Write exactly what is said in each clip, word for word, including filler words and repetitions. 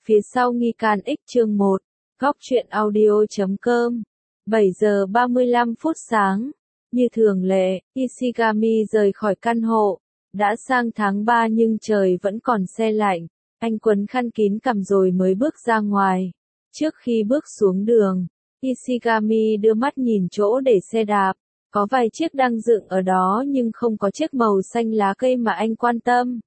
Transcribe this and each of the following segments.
Phía sau nghi can X chương một, góc truyện audio chấm com. bảy giờ ba mươi lăm phút sáng. Như thường lệ, Ishigami rời khỏi căn hộ. Đã sang tháng ba nhưng trời vẫn còn se lạnh. Anh quấn khăn kín cằm rồi mới bước ra ngoài. Trước khi bước xuống đường, Ishigami đưa mắt nhìn chỗ để xe đạp. Có vài chiếc đang dựng ở đó nhưng không có chiếc màu xanh lá cây mà anh quan tâm.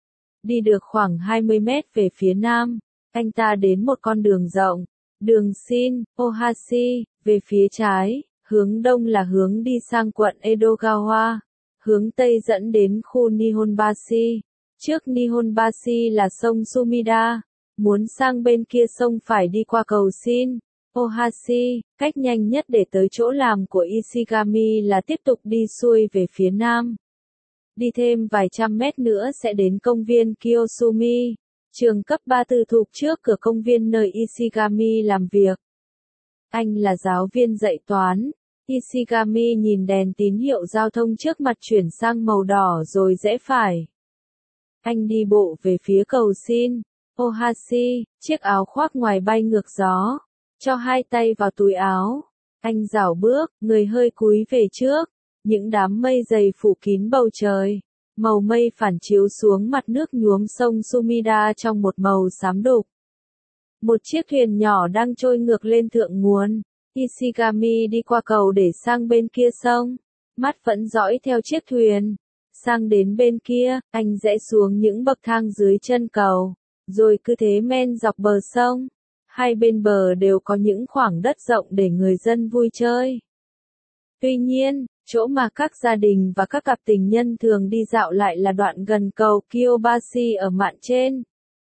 Đi được khoảng hai mươi mét về phía nam, anh ta đến một con đường rộng, đường Shin, Ohashi, về phía trái, hướng đông là hướng đi sang quận Edogawa, hướng tây dẫn đến khu Nihonbashi. Trước Nihonbashi là sông Sumida, muốn sang bên kia sông phải đi qua cầu Shin, Ohashi. Cách nhanh nhất để tới chỗ làm của Ishigami là tiếp tục đi xuôi về phía nam. Đi thêm vài trăm mét nữa sẽ đến công viên Kiyosumi, trường cấp ba tư thục trước cửa công viên nơi Ishigami làm việc. Anh là giáo viên dạy toán. Ishigami nhìn đèn tín hiệu giao thông trước mặt chuyển sang màu đỏ rồi rẽ phải. Anh đi bộ về phía cầu Shin, Ohashi, chiếc áo khoác ngoài bay ngược gió, cho hai tay vào túi áo. Anh rảo bước, người hơi cúi về trước. Những đám mây dày phủ kín bầu trời, màu mây phản chiếu xuống mặt nước nhuốm sông Sumida trong một màu xám đục. Một chiếc thuyền nhỏ đang trôi ngược lên thượng nguồn. Ishigami đi qua cầu để sang bên kia sông, mắt vẫn dõi theo chiếc thuyền. Sang đến bên kia, anh rẽ xuống những bậc thang dưới chân cầu, rồi cứ thế men dọc bờ sông. Hai bên bờ đều có những khoảng đất rộng để người dân vui chơi. Tuy nhiên, chỗ mà các gia đình và các cặp tình nhân thường đi dạo lại là đoạn gần cầu Kyobashi ở mạn trên.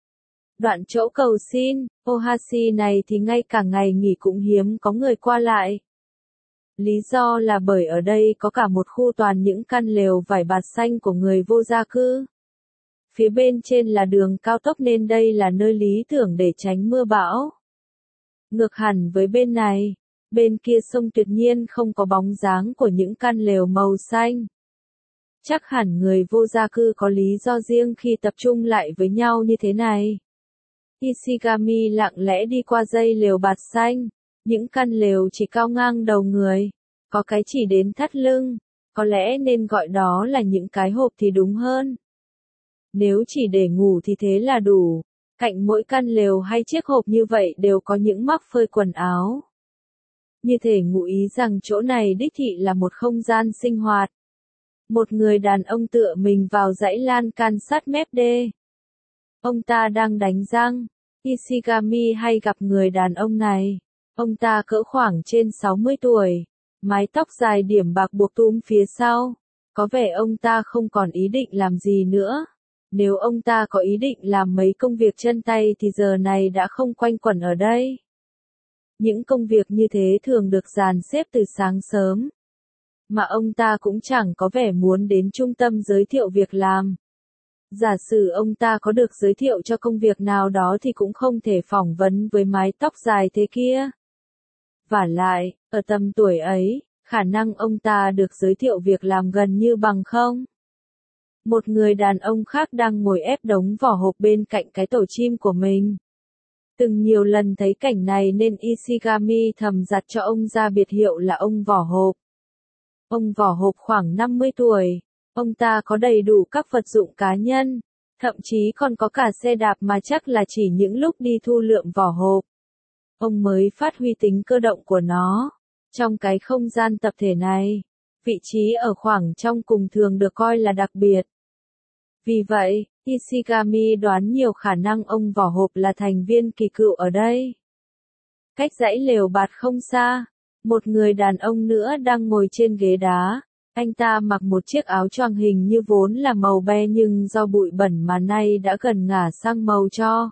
Đoạn chỗ cầu Shin, Ohashi này thì ngay cả ngày nghỉ cũng hiếm có người qua lại. Lý do là bởi ở đây có cả một khu toàn những căn lều vải bạt xanh của người vô gia cư. Phía bên trên là đường cao tốc nên đây là nơi lý tưởng để tránh mưa bão. Ngược hẳn với bên này, bên kia sông tuyệt nhiên không có bóng dáng của những căn lều màu xanh. Chắc hẳn người vô gia cư có lý do riêng khi tập trung lại với nhau như thế này. Ishigami lặng lẽ đi qua dây lều bạt xanh. Những căn lều chỉ cao ngang đầu người, có cái chỉ đến thắt lưng, có lẽ nên gọi đó là những cái hộp thì đúng hơn. Nếu chỉ để ngủ thì thế là đủ. Cạnh mỗi căn lều hay chiếc hộp như vậy đều có những mắc phơi quần áo. Như thể ngụ ý rằng chỗ này đích thị là một không gian sinh hoạt. Một người đàn ông tựa mình vào dãy lan can sát mép đê. Ông ta đang đánh răng. Ishigami hay gặp người đàn ông này. Ông ta cỡ khoảng trên sáu mươi tuổi. Mái tóc dài điểm bạc buộc túm phía sau. Có vẻ ông ta không còn ý định làm gì nữa. Nếu ông ta có ý định làm mấy công việc chân tay thì giờ này đã không quanh quẩn ở đây. Những công việc như thế thường được dàn xếp từ sáng sớm. Mà ông ta cũng chẳng có vẻ muốn đến trung tâm giới thiệu việc làm. Giả sử ông ta có được giới thiệu cho công việc nào đó thì cũng không thể phỏng vấn với mái tóc dài thế kia. Vả lại, ở tầm tuổi ấy, khả năng ông ta được giới thiệu việc làm gần như bằng không. Một người đàn ông khác đang ngồi ép đống vỏ hộp bên cạnh cái tổ chim của mình. Từng nhiều lần thấy cảnh này nên Ishigami thầm giặt cho ông ra biệt hiệu là ông vỏ hộp. Ông vỏ hộp khoảng năm mươi tuổi. Ông ta có đầy đủ các vật dụng cá nhân. Thậm chí còn có cả xe đạp mà chắc là chỉ những lúc đi thu lượm vỏ hộp. Ông mới phát huy tính cơ động của nó. Trong cái không gian tập thể này, vị trí ở khoảng trong cùng thường được coi là đặc biệt. Vì vậy, Ishigami đoán nhiều khả năng ông vỏ hộp là thành viên kỳ cựu ở đây. Cách dãy lều bạt không xa, một người đàn ông nữa đang ngồi trên ghế đá. Anh ta mặc một chiếc áo choàng hình như vốn là màu be nhưng do bụi bẩn mà nay đã gần ngả sang màu tro.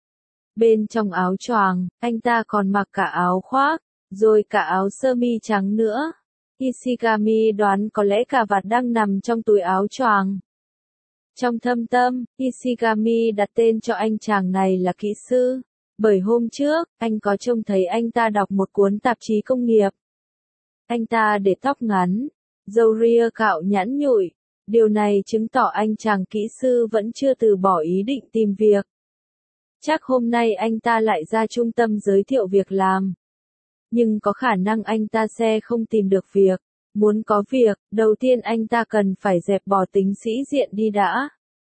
Bên trong áo choàng, anh ta còn mặc cả áo khoác, rồi cả áo sơ mi trắng nữa. Ishigami đoán có lẽ cà vạt đang nằm trong túi áo choàng. Trong thâm tâm, Ishigami đặt tên cho anh chàng này là kỹ sư, bởi hôm trước, anh có trông thấy anh ta đọc một cuốn tạp chí công nghiệp. Anh ta để tóc ngắn, râu ria cạo nhẵn nhụi, điều này chứng tỏ anh chàng kỹ sư vẫn chưa từ bỏ ý định tìm việc. Chắc hôm nay anh ta lại ra trung tâm giới thiệu việc làm. Nhưng có khả năng anh ta sẽ không tìm được việc. Muốn có việc, đầu tiên anh ta cần phải dẹp bỏ tính sĩ diện đi đã.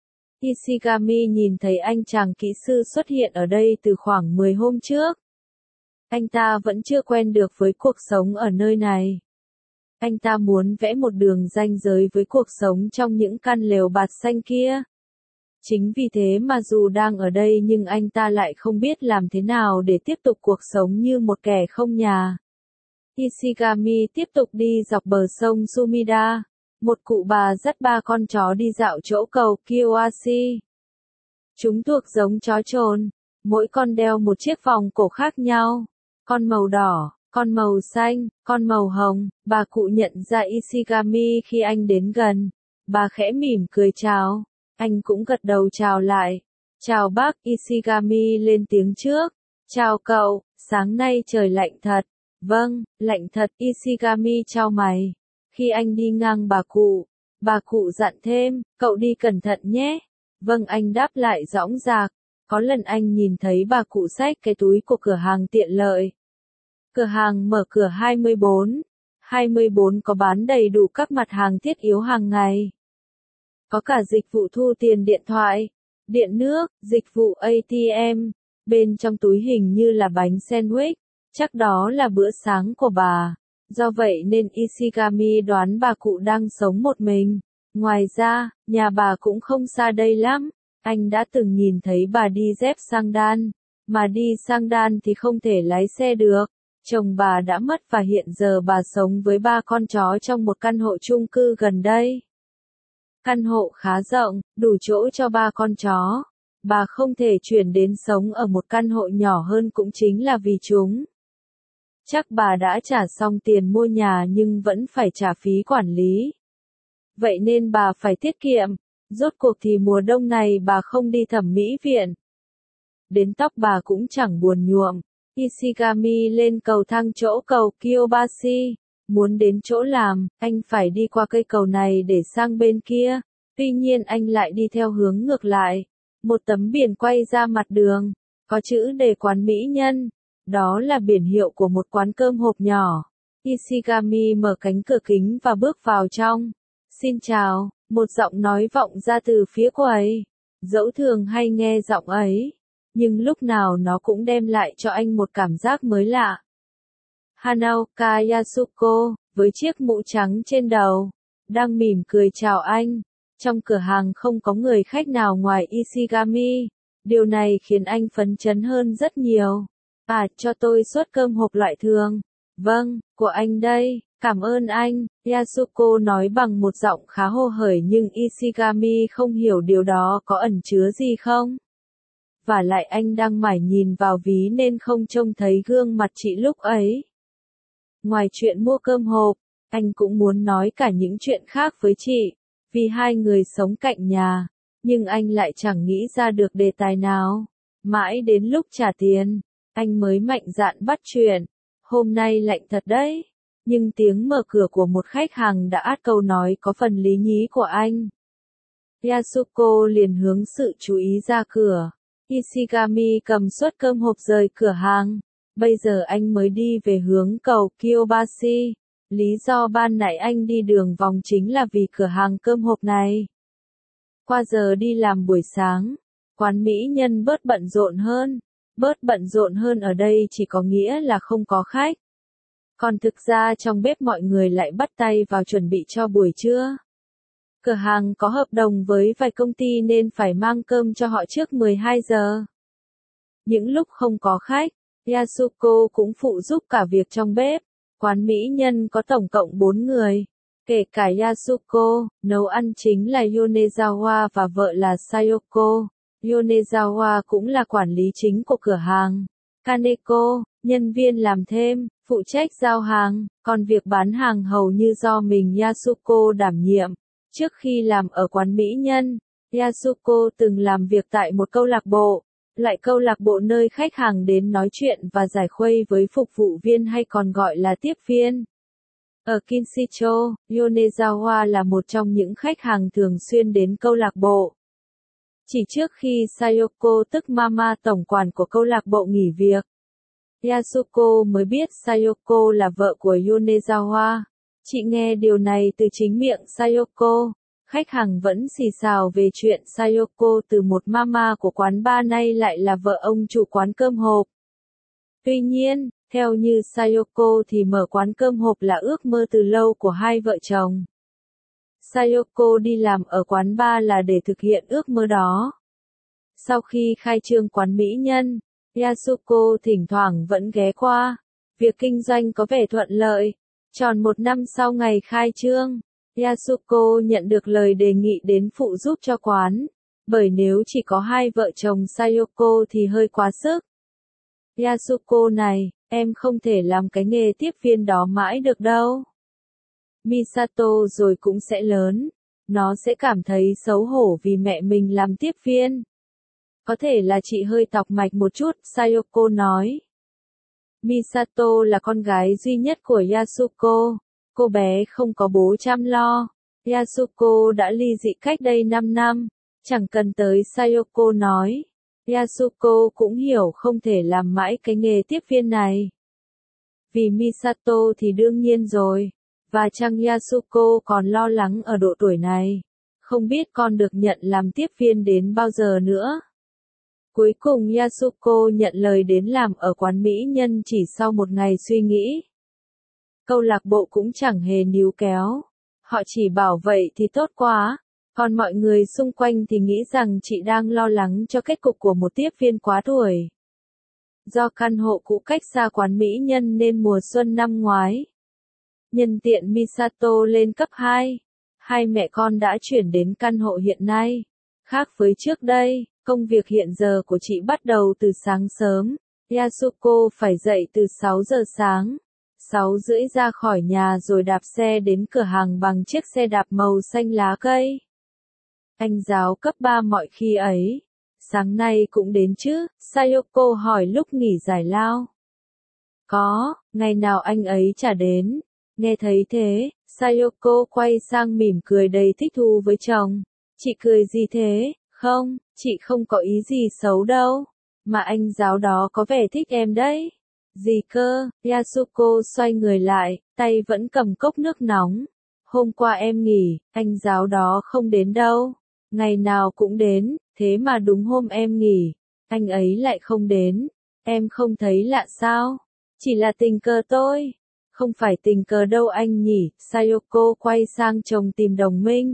Ishigami nhìn thấy anh chàng kỹ sư xuất hiện ở đây từ khoảng mười hôm trước. Anh ta vẫn chưa quen được với cuộc sống ở nơi này. Anh ta muốn vẽ một đường ranh giới với cuộc sống trong những căn lều bạt xanh kia. Chính vì thế mà dù đang ở đây nhưng anh ta lại không biết làm thế nào để tiếp tục cuộc sống như một kẻ không nhà. Ishigami tiếp tục đi dọc bờ sông Sumida. Một cụ bà dắt ba con chó đi dạo chỗ cầu Kiyoshi. Chúng thuộc giống chó trồn. Mỗi con đeo một chiếc vòng cổ khác nhau. Con màu đỏ, con màu xanh, con màu hồng. Bà cụ nhận ra Ishigami khi anh đến gần. Bà khẽ mỉm cười chào. Anh cũng gật đầu chào lại. Chào bác, Ishigami lên tiếng trước. Chào cậu, sáng nay trời lạnh thật. Vâng, lạnh thật, Ishigami chau mày. Khi anh đi ngang bà cụ, bà cụ dặn thêm, cậu đi cẩn thận nhé. Vâng, anh đáp lại dõng dạc. Có lần anh nhìn thấy bà cụ xách cái túi của cửa hàng tiện lợi. Cửa hàng mở cửa hai mươi bốn. hai mươi bốn có bán đầy đủ các mặt hàng thiết yếu hàng ngày. Có cả dịch vụ thu tiền điện thoại, điện nước, dịch vụ a tê em. Bên trong túi hình như là bánh sandwich, chắc đó là bữa sáng của bà. Do vậy nên Ishigami đoán bà cụ đang sống một mình. Ngoài ra, nhà bà cũng không xa đây lắm. Anh đã từng nhìn thấy bà đi dép sang đan. Mà đi sang đan thì không thể lái xe được. Chồng bà đã mất và hiện giờ bà sống với ba con chó trong một căn hộ chung cư gần đây. Căn hộ khá rộng, đủ chỗ cho ba con chó. Bà không thể chuyển đến sống ở một căn hộ nhỏ hơn cũng chính là vì chúng. Chắc bà đã trả xong tiền mua nhà nhưng vẫn phải trả phí quản lý. Vậy nên bà phải tiết kiệm. Rốt cuộc thì mùa đông này bà không đi thẩm mỹ viện. Đến tóc bà cũng chẳng buồn nhuộm. Ishigami lên cầu thang chỗ cầu Kiyobashi. Muốn đến chỗ làm, anh phải đi qua cây cầu này để sang bên kia. Tuy nhiên anh lại đi theo hướng ngược lại. Một tấm biển quay ra mặt đường. Có chữ đề quán mỹ nhân. Đó là biển hiệu của một quán cơm hộp nhỏ. Ishigami mở cánh cửa kính và bước vào trong. Xin chào, một giọng nói vọng ra từ phía quầy. Dẫu thường hay nghe giọng ấy, nhưng lúc nào nó cũng đem lại cho anh một cảm giác mới lạ. Hanaoka Yasuko, với chiếc mũ trắng trên đầu, đang mỉm cười chào anh. Trong cửa hàng không có người khách nào ngoài Ishigami. Điều này khiến anh phấn chấn hơn rất nhiều. À, cho tôi suất cơm hộp loại thường. Vâng, của anh đây, cảm ơn anh, Yasuko nói bằng một giọng khá hồ hởi nhưng Ishigami không hiểu điều đó có ẩn chứa gì không. Và lại anh đang mải nhìn vào ví nên không trông thấy gương mặt chị lúc ấy. Ngoài chuyện mua cơm hộp, anh cũng muốn nói cả những chuyện khác với chị, vì hai người sống cạnh nhà, nhưng anh lại chẳng nghĩ ra được đề tài nào. Mãi đến lúc trả tiền, anh mới mạnh dạn bắt chuyện. Hôm nay lạnh thật đấy. Nhưng tiếng mở cửa của một khách hàng đã át câu nói có phần lý nhí của anh. Yasuko liền hướng sự chú ý ra cửa. Ishigami cầm suất cơm hộp rời cửa hàng. Bây giờ anh mới đi về hướng cầu Kiyobashi. Lý do ban nãy anh đi đường vòng chính là vì cửa hàng cơm hộp này. Qua giờ đi làm buổi sáng, quán mỹ nhân bớt bận rộn hơn. Bớt bận rộn hơn ở đây chỉ có nghĩa là không có khách. Còn thực ra trong bếp mọi người lại bắt tay vào chuẩn bị cho buổi trưa. Cửa hàng có hợp đồng với vài công ty nên phải mang cơm cho họ trước mười hai giờ. Những lúc không có khách, Yasuko cũng phụ giúp cả việc trong bếp. Quán mỹ nhân có tổng cộng bốn người. Kể cả Yasuko, nấu ăn chính là Yonezawa và vợ là Sayoko. Yonezawa cũng là quản lý chính của cửa hàng. Kaneko, nhân viên làm thêm, phụ trách giao hàng, còn việc bán hàng hầu như do mình Yasuko đảm nhiệm. Trước khi làm ở quán mỹ nhân, Yasuko từng làm việc tại một câu lạc bộ, lại câu lạc bộ nơi khách hàng đến nói chuyện và giải khuây với phục vụ viên hay còn gọi là tiếp viên. Ở Kinshicho, Yonezawa là một trong những khách hàng thường xuyên đến câu lạc bộ. Chỉ trước khi Sayoko tức Mama tổng quản của câu lạc bộ nghỉ việc, Yasuko mới biết Sayoko là vợ của Yonezawa. Chị nghe điều này từ chính miệng Sayoko. Khách hàng vẫn xì xào về chuyện Sayoko từ một mama của quán bar nay lại là vợ ông chủ quán cơm hộp. Tuy nhiên, theo như Sayoko thì mở quán cơm hộp là ước mơ từ lâu của hai vợ chồng. Sayoko đi làm ở quán bar là để thực hiện ước mơ đó. Sau khi khai trương quán mỹ nhân, Yasuko thỉnh thoảng vẫn ghé qua. Việc kinh doanh có vẻ thuận lợi. Tròn một năm sau ngày khai trương, Yasuko nhận được lời đề nghị đến phụ giúp cho quán. Bởi nếu chỉ có hai vợ chồng Sayoko thì hơi quá sức. Yasuko này, em không thể làm cái nghề tiếp viên đó mãi được đâu. Misato rồi cũng sẽ lớn. Nó sẽ cảm thấy xấu hổ vì mẹ mình làm tiếp viên. Có thể là chị hơi tọc mạch một chút, Sayoko nói. Misato là con gái duy nhất của Yasuko. Cô bé không có bố chăm lo. Yasuko đã ly dị cách đây năm năm. Chẳng cần tới Sayoko nói. Yasuko cũng hiểu không thể làm mãi cái nghề tiếp viên này. Vì Misato thì đương nhiên rồi. Và chăng Yasuko còn lo lắng ở độ tuổi này. Không biết con được nhận làm tiếp viên đến bao giờ nữa. Cuối cùng Yasuko nhận lời đến làm ở quán mỹ nhân chỉ sau một ngày suy nghĩ. Câu lạc bộ cũng chẳng hề níu kéo. Họ chỉ bảo vậy thì tốt quá. Còn mọi người xung quanh thì nghĩ rằng chị đang lo lắng cho kết cục của một tiếp viên quá tuổi. Do căn hộ cũ cách xa quán mỹ nhân nên mùa xuân năm ngoái, nhân tiện Misato lên cấp hai, hai mẹ con đã chuyển đến căn hộ hiện nay. Khác với trước đây, công việc hiện giờ của chị bắt đầu từ sáng sớm. Yasuko phải dậy từ sáu giờ sáng, sáu rưỡi ra khỏi nhà rồi đạp xe đến cửa hàng bằng chiếc xe đạp màu xanh lá cây. Anh giáo cấp ba mọi khi ấy. Sáng nay cũng đến chứ? Sayoko hỏi lúc nghỉ giải lao. Có, ngày nào anh ấy chả đến. Nghe thấy thế, Sayoko quay sang mỉm cười đầy thích thú với chồng. Chị cười gì thế? Không, chị không có ý gì xấu đâu. Mà anh giáo đó có vẻ thích em đấy. Gì cơ? Yasuko xoay người lại, tay vẫn cầm cốc nước nóng. Hôm qua em nghỉ, anh giáo đó không đến đâu. Ngày nào cũng đến, thế mà đúng hôm em nghỉ, anh ấy lại không đến. Em không thấy lạ sao? Chỉ là tình cờ thôi. Không phải tình cờ đâu anh nhỉ. Sayoko quay sang chồng tìm đồng minh.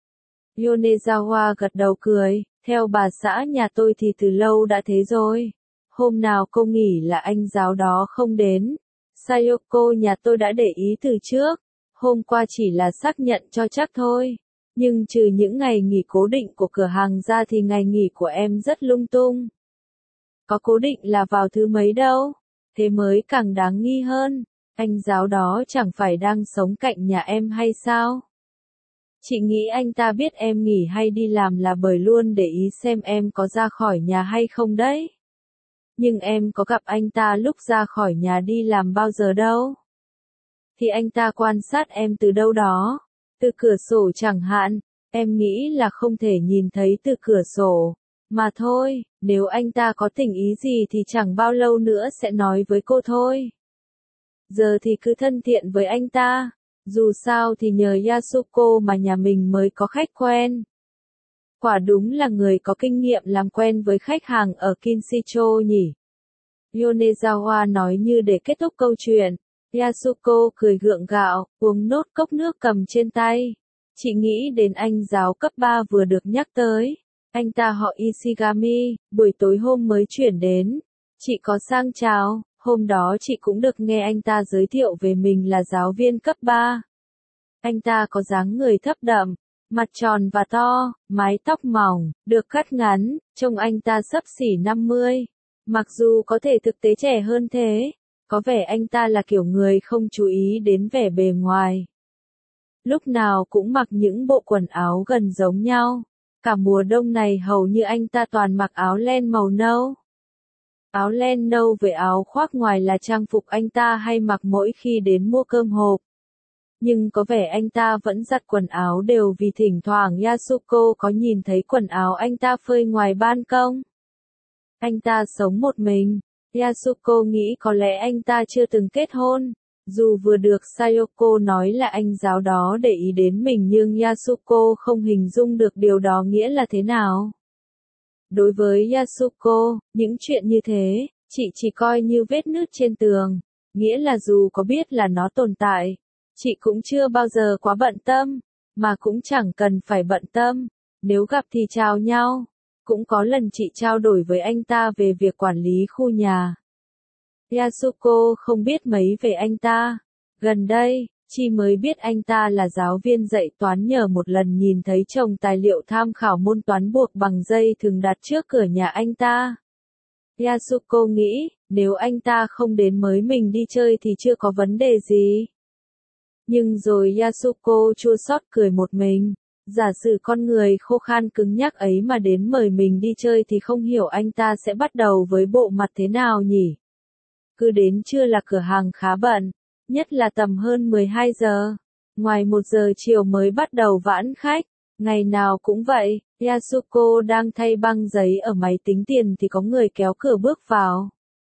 Yonezawa gật đầu cười. Theo bà xã nhà tôi thì từ lâu đã thế rồi. Hôm nào cô nghỉ là anh giáo đó không đến. Sayoko nhà tôi đã để ý từ trước. Hôm qua chỉ là xác nhận cho chắc thôi. Nhưng trừ những ngày nghỉ cố định của cửa hàng ra thì ngày nghỉ của em rất lung tung. Có cố định là vào thứ mấy đâu. Thế mới càng đáng nghi hơn. Anh giáo đó chẳng phải đang sống cạnh nhà em hay sao? Chị nghĩ anh ta biết em nghỉ hay đi làm là bởi luôn để ý xem em có ra khỏi nhà hay không đấy. Nhưng em có gặp anh ta lúc ra khỏi nhà đi làm bao giờ đâu. Thì anh ta quan sát em từ đâu đó. Từ cửa sổ chẳng hạn, em nghĩ là không thể nhìn thấy từ cửa sổ. Mà thôi, nếu anh ta có tình ý gì thì chẳng bao lâu nữa sẽ nói với cô thôi. Giờ thì cứ thân thiện với anh ta. Dù sao thì nhờ Yasuko mà nhà mình mới có khách quen. Quả đúng là người có kinh nghiệm làm quen với khách hàng ở Kinshicho nhỉ. Yonezawa nói như để kết thúc câu chuyện. Yasuko cười gượng gạo, uống nốt cốc nước cầm trên tay. Chị nghĩ đến anh giáo cấp ba vừa được nhắc tới. Anh ta họ Ishigami, buổi tối hôm mới chuyển đến. Chị có sang chào, hôm đó chị cũng được nghe anh ta giới thiệu về mình là giáo viên cấp ba. Anh ta có dáng người thấp đậm, mặt tròn và to, mái tóc mỏng, được cắt ngắn, trông anh ta xấp xỉ năm mươi. Mặc dù có thể thực tế trẻ hơn thế. Có vẻ anh ta là kiểu người không chú ý đến vẻ bề ngoài. Lúc nào cũng mặc những bộ quần áo gần giống nhau. Cả mùa đông này hầu như anh ta toàn mặc áo len màu nâu. Áo len nâu với áo khoác ngoài là trang phục anh ta hay mặc mỗi khi đến mua cơm hộp. Nhưng có vẻ anh ta vẫn giặt quần áo đều vì thỉnh thoảng Yasuko có nhìn thấy quần áo anh ta phơi ngoài ban công. Anh ta sống một mình. Yasuko nghĩ có lẽ anh ta chưa từng kết hôn. Dù vừa được Sayoko nói là anh giáo đó để ý đến mình nhưng Yasuko không hình dung được điều đó nghĩa là thế nào. Đối với Yasuko, những chuyện như thế, chị chỉ coi như vết nứt trên tường. Nghĩa là dù có biết là nó tồn tại, chị cũng chưa bao giờ quá bận tâm, mà cũng chẳng cần phải bận tâm. Nếu gặp thì chào nhau. Cũng có lần chị trao đổi với anh ta về việc quản lý khu nhà. Yasuko không biết mấy về anh ta. Gần đây, chị mới biết anh ta là giáo viên dạy toán nhờ một lần nhìn thấy chồng tài liệu tham khảo môn toán buộc bằng dây thường đặt trước cửa nhà anh ta. Yasuko nghĩ, nếu anh ta không đến mới mình đi chơi thì chưa có vấn đề gì. Nhưng rồi Yasuko chua xót cười một mình. Giả sử con người khô khan cứng nhắc ấy mà đến mời mình đi chơi thì không hiểu anh ta sẽ bắt đầu với bộ mặt thế nào nhỉ? Cứ đến trưa là cửa hàng khá bận, nhất là tầm hơn mười hai giờ. Ngoài một giờ chiều mới bắt đầu vãn khách. Ngày nào cũng vậy, Yasuko đang thay băng giấy ở máy tính tiền thì có người kéo cửa bước vào.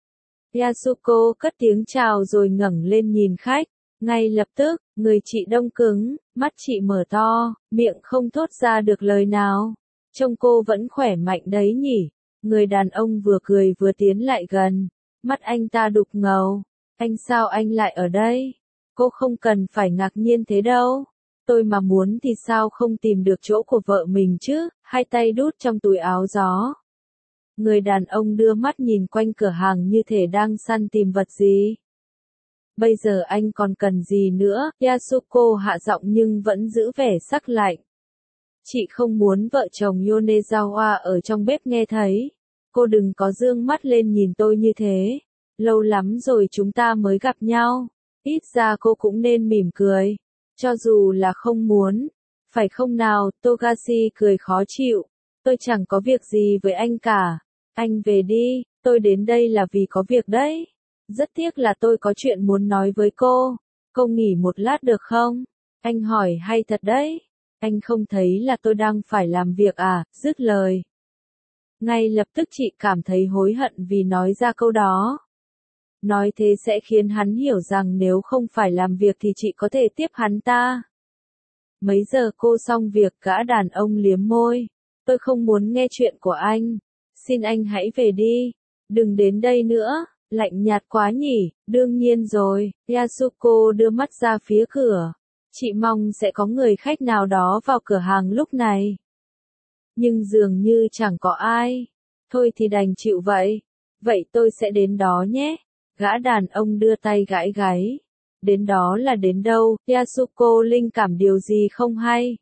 Yasuko cất tiếng chào rồi ngẩng lên nhìn khách. Ngay lập tức, người chị đông cứng, mắt chị mở to, miệng không thốt ra được lời nào. Trông cô vẫn khỏe mạnh đấy nhỉ. Người đàn ông vừa cười vừa tiến lại gần. Mắt anh ta đục ngầu. Anh sao anh lại ở đây? Cô không cần phải ngạc nhiên thế đâu. Tôi mà muốn thì sao không tìm được chỗ của vợ mình chứ, hai tay đút trong túi áo gió. Người đàn ông đưa mắt nhìn quanh cửa hàng như thể đang săn tìm vật gì. Bây giờ anh còn cần gì nữa? Yasuko hạ giọng nhưng vẫn giữ vẻ sắc lạnh. Chị không muốn vợ chồng Yonezawa ở trong bếp nghe thấy. Cô đừng có dương mắt lên nhìn tôi như thế. Lâu lắm rồi chúng ta mới gặp nhau. Ít ra cô cũng nên mỉm cười. Cho dù là không muốn. Phải không nào? Togashi cười khó chịu. Tôi chẳng có việc gì với anh cả. Anh về đi, tôi đến đây là vì có việc đấy. Rất tiếc là tôi có chuyện muốn nói với cô. Cô nghỉ một lát được không? Anh hỏi hay thật đấy. Anh không thấy là tôi đang phải làm việc à? Dứt lời. Ngay lập tức chị cảm thấy hối hận vì nói ra câu đó. Nói thế sẽ khiến hắn hiểu rằng nếu không phải làm việc thì chị có thể tiếp hắn ta. Mấy giờ cô xong việc? Gã đàn ông liếm môi. Tôi không muốn nghe chuyện của anh. Xin anh hãy về đi. Đừng đến đây nữa. Lạnh nhạt quá nhỉ, đương nhiên rồi. Yasuko đưa mắt ra phía cửa. Chị mong sẽ có người khách nào đó vào cửa hàng lúc này. Nhưng dường như chẳng có ai. Thôi thì đành chịu vậy. Vậy tôi sẽ đến đó nhé. Gã đàn ông đưa tay gãi gáy. Đến đó là đến đâu? Yasuko linh cảm điều gì không hay.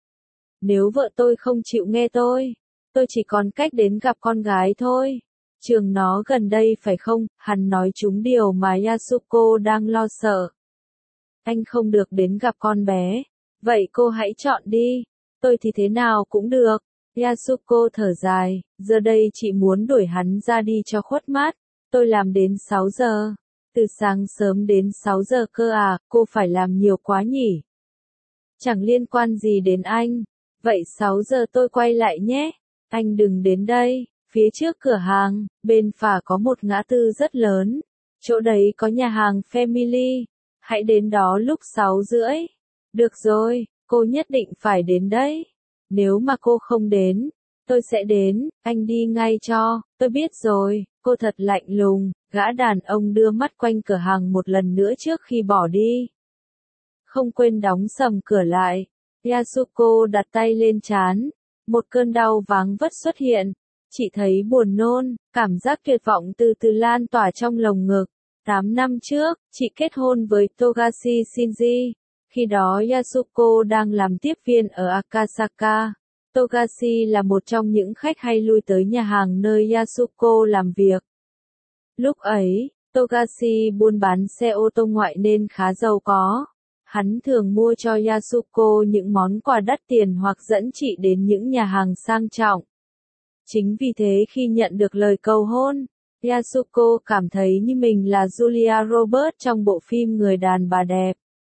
Nếu vợ tôi không chịu nghe tôi, tôi chỉ còn cách đến gặp con gái thôi. Trường nó gần đây phải không? Hắn nói trúng điều mà Yasuko đang lo sợ. Anh không được đến gặp con bé. Vậy cô hãy chọn đi. Tôi thì thế nào cũng được. Yasuko thở dài. Giờ đây chị muốn đuổi hắn ra đi cho khuất mắt. Tôi làm đến sáu giờ. Từ sáng sớm đến sáu giờ cơ à, cô phải làm nhiều quá nhỉ. Chẳng liên quan gì đến anh. Vậy sáu giờ tôi quay lại nhé. Anh đừng đến đây. Phía trước cửa hàng, bên phải có một ngã tư rất lớn. Chỗ đấy có nhà hàng Family. Hãy đến đó lúc sáu rưỡi. Được rồi, cô nhất định phải đến đấy. Nếu mà cô không đến, tôi sẽ đến, anh đi ngay cho. Tôi biết rồi, cô thật lạnh lùng. Gã đàn ông đưa mắt quanh cửa hàng một lần nữa trước khi bỏ đi. Không quên đóng sầm cửa lại. Yasuko đặt tay lên trán. Một cơn đau váng vất xuất hiện. Chị thấy buồn nôn, cảm giác tuyệt vọng từ từ lan tỏa trong lồng ngực. Tám năm trước, chị kết hôn với Togashi Shinji. Khi đó Yasuko đang làm tiếp viên ở Akasaka. Togashi là một trong những khách hay lui tới nhà hàng nơi Yasuko làm việc. Lúc ấy, Togashi buôn bán xe ô tô ngoại nên khá giàu có. Hắn thường mua cho Yasuko những món quà đắt tiền hoặc dẫn chị đến những nhà hàng sang trọng. Chính vì thế khi nhận được lời cầu hôn, Yasuko cảm thấy như mình là Julia Roberts trong bộ phim Người đàn bà đẹp.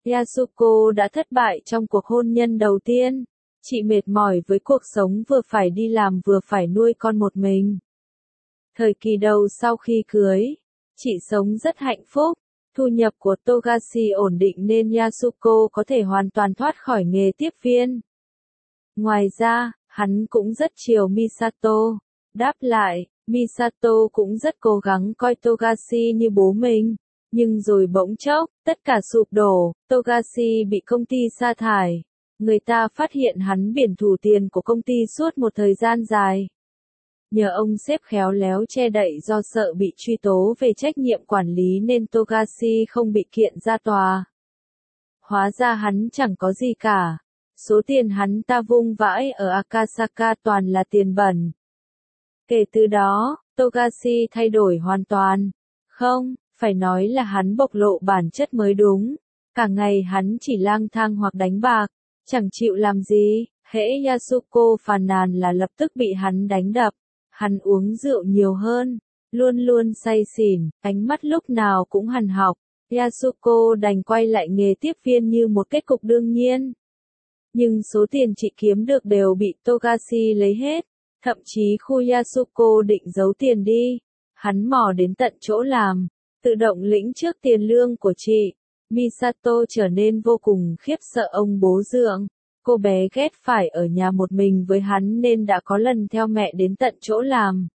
Yasuko đã thất bại trong cuộc hôn nhân đầu tiên. Chị mệt mỏi với cuộc sống vừa phải đi làm vừa phải nuôi con một mình. Thời kỳ đầu sau khi cưới, chị sống rất hạnh phúc. Thu nhập của Togashi ổn định nên Yasuko có thể hoàn toàn thoát khỏi nghề tiếp viên. Ngoài ra, hắn cũng rất chiều Misato. Đáp lại, Misato cũng rất cố gắng coi Togashi như bố mình. Nhưng rồi bỗng chốc, tất cả sụp đổ, Togashi bị công ty sa thải. Người ta phát hiện hắn biển thủ tiền của công ty suốt một thời gian dài. Nhờ ông sếp khéo léo che đậy do sợ bị truy tố về trách nhiệm quản lý nên Togashi không bị kiện ra tòa. Hóa ra hắn chẳng có gì cả. Số tiền hắn ta vung vãi ở Akasaka toàn là tiền bẩn. Kể từ đó, Togashi thay đổi hoàn toàn. Không, phải nói là hắn bộc lộ bản chất mới đúng. Cả ngày hắn chỉ lang thang hoặc đánh bạc, chẳng chịu làm gì. Hễ Yasuko phàn nàn là lập tức bị hắn đánh đập. Hắn uống rượu nhiều hơn, luôn luôn say xỉn, ánh mắt lúc nào cũng hằn học. Yasuko đành quay lại nghề tiếp viên như một kết cục đương nhiên. Nhưng số tiền chị kiếm được đều bị Togashi lấy hết. Thậm chí khu Yasuko định giấu tiền đi. Hắn mò đến tận chỗ làm, tự động lĩnh trước tiền lương của chị. Misato trở nên vô cùng khiếp sợ ông bố dượng. Cô bé ghét phải ở nhà một mình với hắn nên đã có lần theo mẹ đến tận chỗ làm.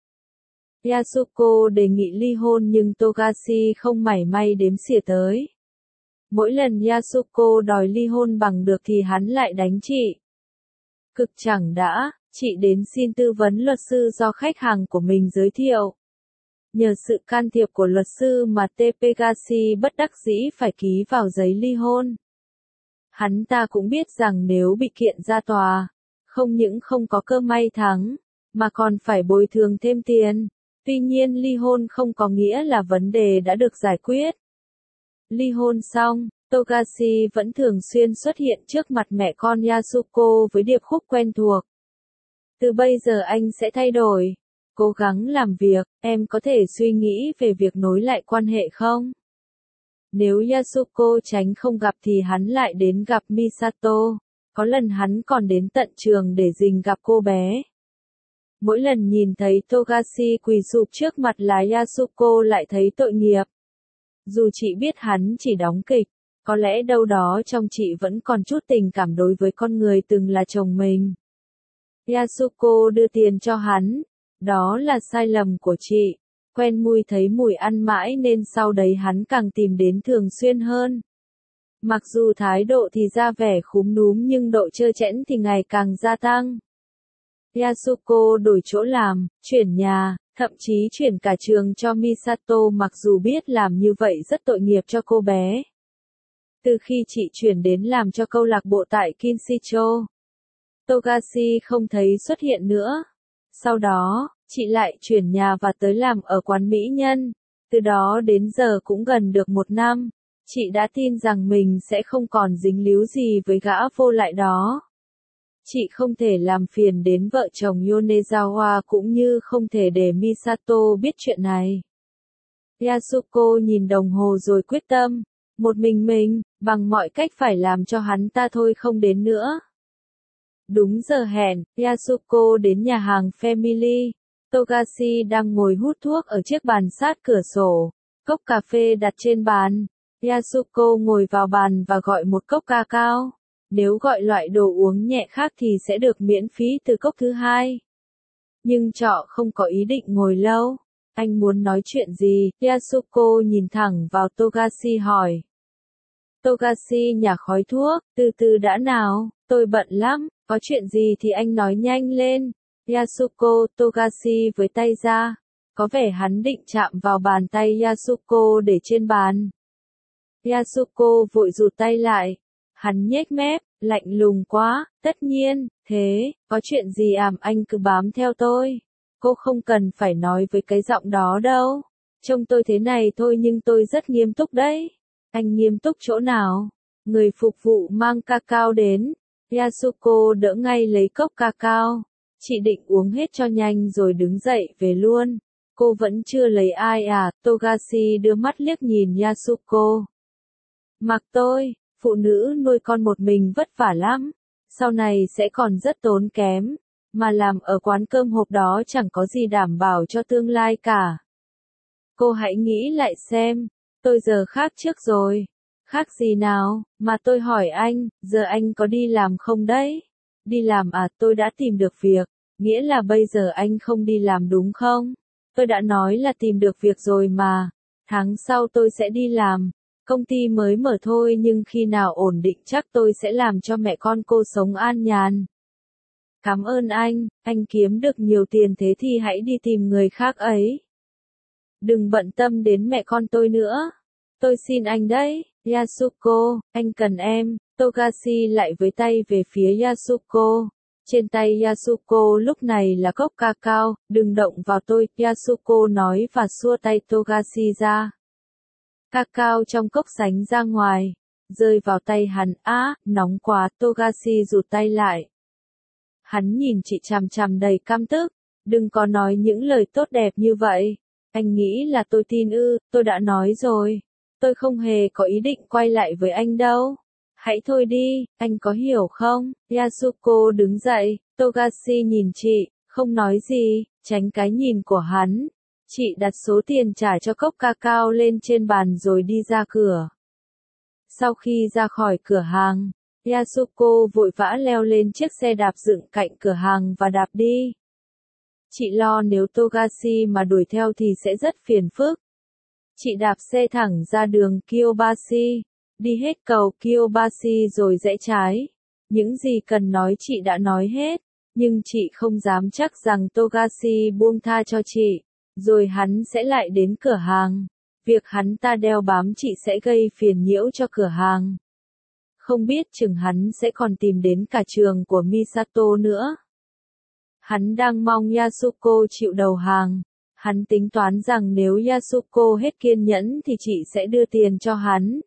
Yasuko đề nghị ly hôn nhưng Togashi không mảy may đếm xỉa tới. Mỗi lần Yasuko đòi ly hôn bằng được thì hắn lại đánh chị. Cực chẳng đã, chị đến xin tư vấn luật sư do khách hàng của mình giới thiệu. Nhờ sự can thiệp của luật sư mà Tepegashi bất đắc dĩ phải ký vào giấy ly hôn. Hắn ta cũng biết rằng nếu bị kiện ra tòa, không những không có cơ may thắng, mà còn phải bồi thường thêm tiền. Tuy nhiên ly hôn không có nghĩa là vấn đề đã được giải quyết. Ly hôn xong, Togashi vẫn thường xuyên xuất hiện trước mặt mẹ con Yasuko với điệp khúc quen thuộc. Từ bây giờ anh sẽ thay đổi, cố gắng làm việc, em có thể suy nghĩ về việc nối lại quan hệ không? Nếu Yasuko tránh không gặp thì hắn lại đến gặp Misato. Có lần hắn còn đến tận trường để rình gặp cô bé. Mỗi lần nhìn thấy Togashi quỳ sụp trước mặt là Yasuko lại thấy tội nghiệp. Dù chị biết hắn chỉ đóng kịch, có lẽ đâu đó trong chị vẫn còn chút tình cảm đối với con người từng là chồng mình. Yasuko đưa tiền cho hắn. Đó là sai lầm của chị. Quen mùi thấy mùi ăn mãi nên sau đấy hắn càng tìm đến thường xuyên hơn. Mặc dù thái độ thì ra vẻ khúm núm nhưng độ trơ trẽn thì ngày càng gia tăng. Yasuko đổi chỗ làm, chuyển nhà, thậm chí chuyển cả trường cho Misato mặc dù biết làm như vậy rất tội nghiệp cho cô bé. Từ khi chị chuyển đến làm cho câu lạc bộ tại Kinshicho, Togashi không thấy xuất hiện nữa. Sau đó, chị lại chuyển nhà và tới làm ở quán mỹ nhân. Từ đó đến giờ cũng gần được một năm. Chị đã tin rằng mình sẽ không còn dính líu gì với gã vô lại đó. Chị không thể làm phiền đến vợ chồng Yonezawa cũng như không thể để Misato biết chuyện này. Yasuko nhìn đồng hồ rồi quyết tâm. Một mình mình, bằng mọi cách phải làm cho hắn ta thôi không đến nữa. Đúng giờ hẹn, Yasuko đến nhà hàng Family. Togashi đang ngồi hút thuốc ở chiếc bàn sát cửa sổ. Cốc cà phê đặt trên bàn. Yasuko ngồi vào bàn và gọi một cốc cacao. Nếu gọi loại đồ uống nhẹ khác thì sẽ được miễn phí từ cốc thứ hai. Nhưng trọ không có ý định ngồi lâu. Anh muốn nói chuyện gì? Yasuko nhìn thẳng vào Togashi hỏi. Togashi nhả khói thuốc, từ từ đã nào, tôi bận lắm, có chuyện gì thì anh nói nhanh lên. Yasuko, Togashi với tay ra. Có vẻ hắn định chạm vào bàn tay Yasuko để trên bàn. Yasuko vội rụt tay lại. Hắn nhếch mép, lạnh lùng quá, tất nhiên, thế, có chuyện gì ảm anh cứ bám theo tôi. Cô không cần phải nói với cái giọng đó đâu. Trông tôi thế này thôi nhưng tôi rất nghiêm túc đấy. Anh nghiêm túc chỗ nào? Người phục vụ mang cacao đến. Yasuko đỡ ngay lấy cốc cacao. Chị định uống hết cho nhanh rồi đứng dậy về luôn. Cô vẫn chưa lấy ai à? Togashi đưa mắt liếc nhìn Yasuko. Mặc tôi. Phụ nữ nuôi con một mình vất vả lắm, sau này sẽ còn rất tốn kém, mà làm ở quán cơm hộp đó chẳng có gì đảm bảo cho tương lai cả. Cô hãy nghĩ lại xem, tôi giờ khác trước rồi. Khác gì nào, mà tôi hỏi anh, giờ anh có đi làm không đấy? Đi làm à, tôi đã tìm được việc, nghĩa là bây giờ anh không đi làm đúng không? Tôi đã nói là tìm được việc rồi mà, tháng sau tôi sẽ đi làm, công ty mới mở thôi nhưng khi nào ổn định chắc tôi sẽ làm cho mẹ con cô sống an nhàn. Cảm ơn anh, anh kiếm được nhiều tiền thế thì hãy đi tìm người khác ấy. Đừng bận tâm đến mẹ con tôi nữa. Tôi xin anh đấy, Yasuko, anh cần em. Togashi lại với tay về phía Yasuko. Trên tay Yasuko lúc này là cốc cacao, đừng động vào tôi, Yasuko nói và xua tay Togashi ra. Cacao trong cốc sánh ra ngoài, rơi vào tay hắn, á, nóng quá, Togashi rụt tay lại. Hắn nhìn chị chằm chằm đầy căm tức, đừng có nói những lời tốt đẹp như vậy. Anh nghĩ là tôi tin ư, tôi đã nói rồi. Tôi không hề có ý định quay lại với anh đâu. Hãy thôi đi, anh có hiểu không? Yasuko đứng dậy, Togashi nhìn chị, không nói gì, tránh cái nhìn của hắn. Chị đặt số tiền trả cho cốc cacao lên trên bàn rồi đi ra cửa. Sau khi ra khỏi cửa hàng, Yasuko vội vã leo lên chiếc xe đạp dựng cạnh cửa hàng và đạp đi. Chị lo nếu Togashi mà đuổi theo thì sẽ rất phiền phức. Chị đạp xe thẳng ra đường Kyobashi, đi hết cầu Kyobashi rồi rẽ trái. Những gì cần nói chị đã nói hết, nhưng chị không dám chắc rằng Togashi buông tha cho chị, rồi hắn sẽ lại đến cửa hàng. Việc hắn ta đeo bám chị sẽ gây phiền nhiễu cho cửa hàng. Không biết chừng hắn sẽ còn tìm đến cả trường của Misato nữa. Hắn đang mong Yasuko chịu đầu hàng. Hắn tính toán rằng nếu Yasuko hết kiên nhẫn thì chị sẽ đưa tiền cho hắn.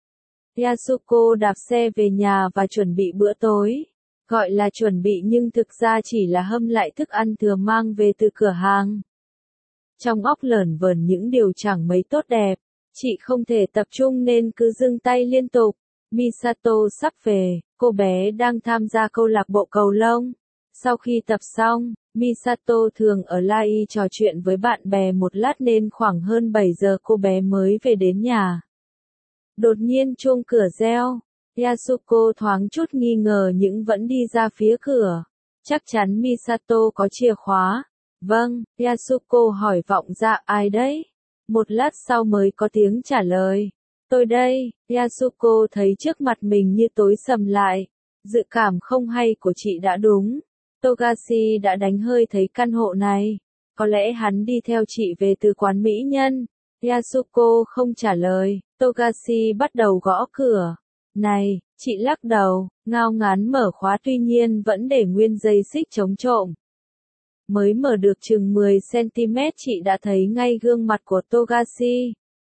Yasuko đạp xe về nhà và chuẩn bị bữa tối. Gọi là chuẩn bị nhưng thực ra chỉ là hâm lại thức ăn thừa mang về từ cửa hàng. Trong óc lởn vởn những điều chẳng mấy tốt đẹp. Chị không thể tập trung nên cứ giương tay liên tục. Misato sắp về, cô bé đang tham gia câu lạc bộ cầu lông. Sau khi tập xong, Misato thường ở lại trò chuyện với bạn bè một lát nên khoảng hơn bảy giờ cô bé mới về đến nhà. Đột nhiên chuông cửa reo. Yasuko thoáng chút nghi ngờ nhưng vẫn đi ra phía cửa. Chắc chắn Misato có chìa khóa. Vâng, Yasuko hỏi vọng ra ai đấy? Một lát sau mới có tiếng trả lời. Tôi đây, Yasuko thấy trước mặt mình như tối sầm lại. Dự cảm không hay của chị đã đúng. Togashi đã đánh hơi thấy căn hộ này. Có lẽ hắn đi theo chị về từ quán mỹ nhân. Yasuko không trả lời. Togashi bắt đầu gõ cửa. Này, chị lắc đầu, ngao ngán mở khóa tuy nhiên vẫn để nguyên dây xích chống trộm. Mới mở được chừng mười xăng-ti-mét chị đã thấy ngay gương mặt của Togashi.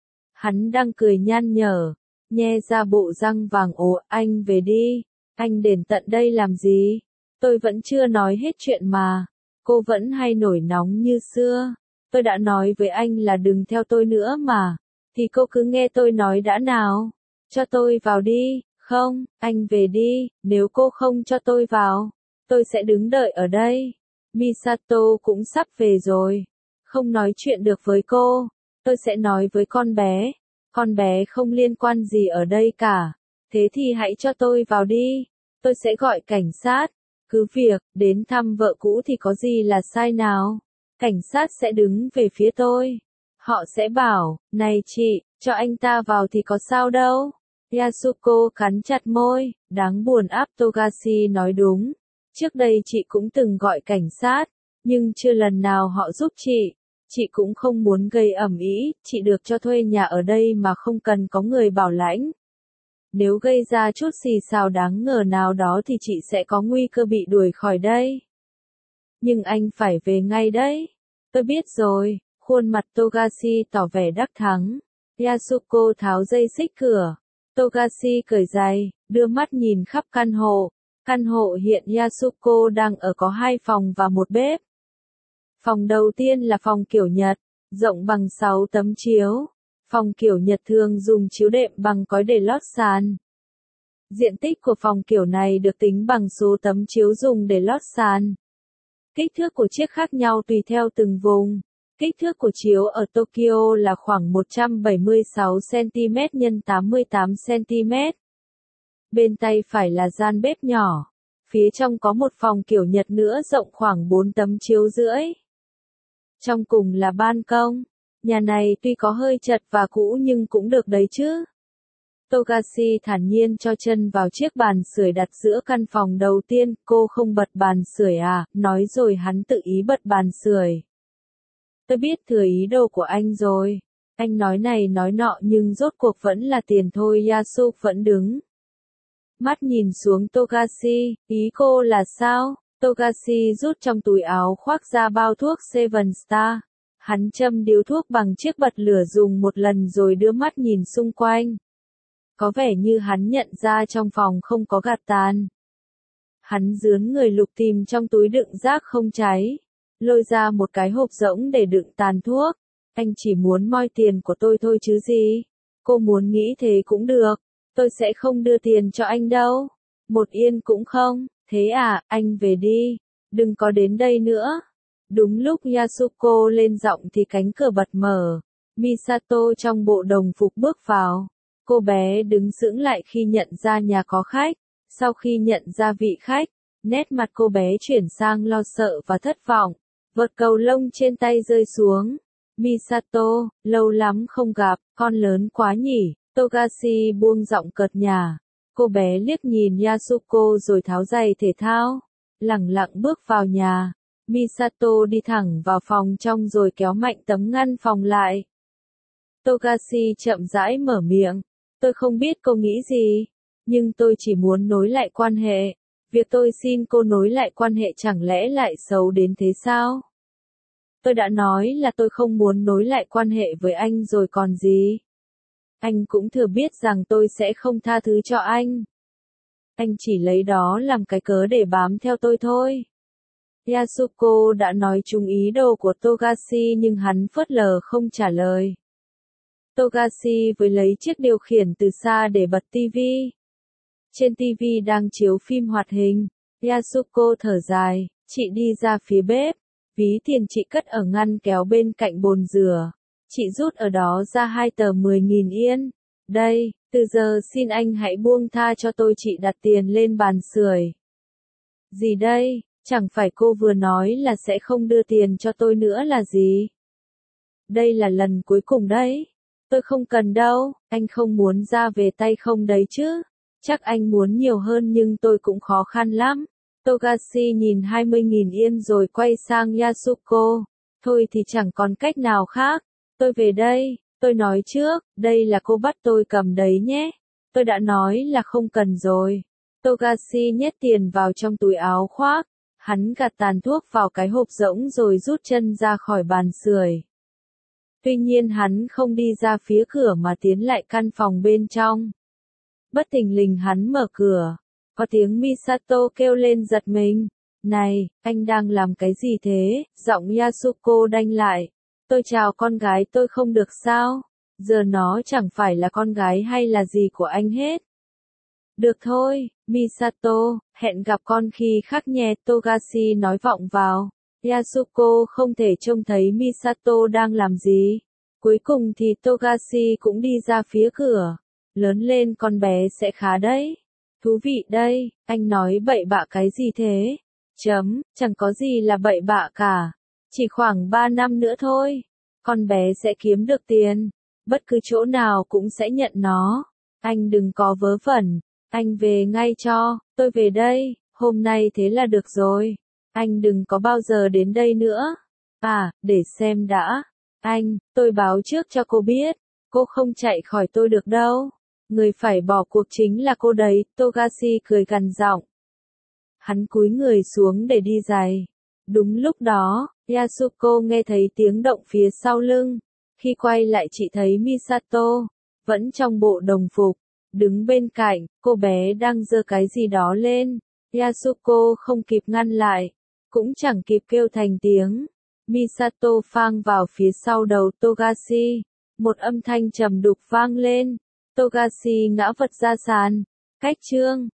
Hắn đang cười nhăn nhở, nhe ra bộ răng vàng ồ, anh về đi, anh đến tận đây làm gì? Tôi vẫn chưa nói hết chuyện mà. Cô vẫn hay nổi nóng như xưa. Tôi đã nói với anh là đừng theo tôi nữa mà. Thì cô cứ nghe tôi nói đã nào. Cho tôi vào đi. Không, anh về đi. Nếu cô không cho tôi vào, tôi sẽ đứng đợi ở đây. Misato cũng sắp về rồi. Không nói chuyện được với cô. Tôi sẽ nói với con bé. Con bé không liên quan gì ở đây cả. Thế thì hãy cho tôi vào đi. Tôi sẽ gọi cảnh sát. Cứ việc, đến thăm vợ cũ thì có gì là sai nào? Cảnh sát sẽ đứng về phía tôi. Họ sẽ bảo, này chị, cho anh ta vào thì có sao đâu. Yasuko cắn chặt môi, đáng buồn áp Togashi nói đúng. Trước đây chị cũng từng gọi cảnh sát, nhưng chưa lần nào họ giúp chị. Chị cũng không muốn gây ầm ĩ, chị được cho thuê nhà ở đây mà không cần có người bảo lãnh. Nếu gây ra chút xì xào đáng ngờ nào đó thì chị sẽ có nguy cơ bị đuổi khỏi đây. Nhưng anh phải về ngay đấy. Tôi biết rồi, khuôn mặt Togashi tỏ vẻ đắc thắng. Yasuko tháo dây xích cửa. Togashi cởi giày, đưa mắt nhìn khắp căn hộ. Căn hộ hiện Yasuko đang ở có hai phòng và một bếp. Phòng đầu tiên là phòng kiểu Nhật, rộng bằng sáu tấm chiếu. Phòng kiểu Nhật thường dùng chiếu đệm bằng cói để lót sàn. Diện tích của phòng kiểu này được tính bằng số tấm chiếu dùng để lót sàn. Kích thước của chiếc khác nhau tùy theo từng vùng. Kích thước của chiếu ở Tokyo là khoảng một trăm bảy mươi sáu xăng-ti-mét nhân tám mươi tám xăng-ti-mét. Bên tay phải là gian bếp nhỏ. Phía trong có một phòng kiểu Nhật nữa rộng khoảng bốn tấm chiếu rưỡi. Trong cùng là ban công. Nhà này tuy có hơi chật và cũ nhưng cũng được đấy chứ. Togashi thản nhiên cho chân vào chiếc bàn sưởi đặt giữa căn phòng đầu tiên. Cô không bật bàn sưởi à, nói rồi hắn tự ý bật bàn sưởi. Tôi biết thừa ý đồ của anh rồi. Anh nói này nói nọ nhưng rốt cuộc vẫn là tiền thôi. Yasuko vẫn đứng. Mắt nhìn xuống Togashi, ý cô là sao? Togashi rút trong túi áo khoác ra bao thuốc Seven Star. Hắn châm điếu thuốc bằng chiếc bật lửa dùng một lần rồi đưa mắt nhìn xung quanh. Có vẻ như hắn nhận ra trong phòng không có gạt tàn. Hắn dướn người lục tìm trong túi đựng rác không cháy. Lôi ra một cái hộp rỗng để đựng tàn thuốc. Anh chỉ muốn moi tiền của tôi thôi chứ gì. Cô muốn nghĩ thế cũng được. Tôi sẽ không đưa tiền cho anh đâu. Một yên cũng không. Thế à, anh về đi. Đừng có đến đây nữa. Đúng lúc Yasuko lên giọng thì cánh cửa bật mở. Misato trong bộ đồng phục bước vào. Cô bé đứng sững lại khi nhận ra nhà có khách. Sau khi nhận ra vị khách, nét mặt cô bé chuyển sang lo sợ và thất vọng. Vợt cầu lông trên tay rơi xuống. Misato, lâu lắm không gặp, con lớn quá nhỉ. Togashi buông giọng cợt nhả. Cô bé liếc nhìn Yasuko rồi tháo giày thể thao. Lẳng lặng bước vào nhà. Misato đi thẳng vào phòng trong rồi kéo mạnh tấm ngăn phòng lại. Togashi chậm rãi mở miệng. Tôi không biết cô nghĩ gì, nhưng tôi chỉ muốn nối lại quan hệ. Việc tôi xin cô nối lại quan hệ chẳng lẽ lại xấu đến thế sao? Tôi đã nói là tôi không muốn nối lại quan hệ với anh rồi còn gì. Anh cũng thừa biết rằng tôi sẽ không tha thứ cho anh. Anh chỉ lấy đó làm cái cớ để bám theo tôi thôi. Yasuko đã nói trúng ý đồ của Togashi nhưng hắn phớt lờ không trả lời. Togashi với lấy chiếc điều khiển từ xa để bật tivi. Trên tivi đang chiếu phim hoạt hình. Yasuko thở dài, chị đi ra phía bếp. Ví tiền chị cất ở ngăn kéo bên cạnh bồn rửa. Chị rút ở đó ra hai tờ mười nghìn yên. Đây, từ giờ xin anh hãy buông tha cho tôi, chị đặt tiền lên bàn sưởi. Gì đây, chẳng phải cô vừa nói là sẽ không đưa tiền cho tôi nữa là gì? Đây là lần cuối cùng đấy. Tôi không cần đâu, anh không muốn ra về tay không đấy chứ. Chắc anh muốn nhiều hơn nhưng tôi cũng khó khăn lắm. Togashi nhìn hai mươi nghìn yên rồi quay sang Yasuko. Thôi thì chẳng còn cách nào khác. Tôi về đây, tôi nói trước, đây là cô bắt tôi cầm đấy nhé. Tôi đã nói là không cần rồi. Togashi nhét tiền vào trong túi áo khoác. Hắn gạt tàn thuốc vào cái hộp rỗng rồi rút chân ra khỏi bàn sưởi. Tuy nhiên hắn không đi ra phía cửa mà tiến lại căn phòng bên trong. Bất thình lình hắn mở cửa. Có tiếng Misato kêu lên giật mình. Này, anh đang làm cái gì thế? Giọng Yasuko đanh lại. Tôi chào con gái tôi không được sao? Giờ nó chẳng phải là con gái hay là gì của anh hết. Được thôi, Misato, hẹn gặp con khi khác nhé. Togashi nói vọng vào. Yasuko không thể trông thấy Misato đang làm gì. Cuối cùng thì Togashi cũng đi ra phía cửa. Lớn lên con bé sẽ khá đấy. Thú vị đây, anh nói bậy bạ cái gì thế? Chấm, chẳng có gì là bậy bạ cả. Chỉ khoảng ba năm nữa thôi. Con bé sẽ kiếm được tiền. Bất cứ chỗ nào cũng sẽ nhận nó. Anh đừng có vớ vẩn. Anh về ngay cho, tôi về đây, hôm nay thế là được rồi. Anh đừng có bao giờ đến đây nữa. À, để xem đã. Anh, tôi báo trước cho cô biết. Cô không chạy khỏi tôi được đâu. Người phải bỏ cuộc chính là cô đấy. Togashi cười gằn giọng. Hắn cúi người xuống để đi giày. Đúng lúc đó, Yasuko nghe thấy tiếng động phía sau lưng. Khi quay lại chị thấy Misato, vẫn trong bộ đồng phục, đứng bên cạnh, cô bé đang giơ cái gì đó lên. Yasuko không kịp ngăn lại, cũng chẳng kịp kêu thành tiếng. Misato phang vào phía sau đầu Togashi. Một âm thanh trầm đục vang lên. Togashi ngã vật ra sàn. Cách chương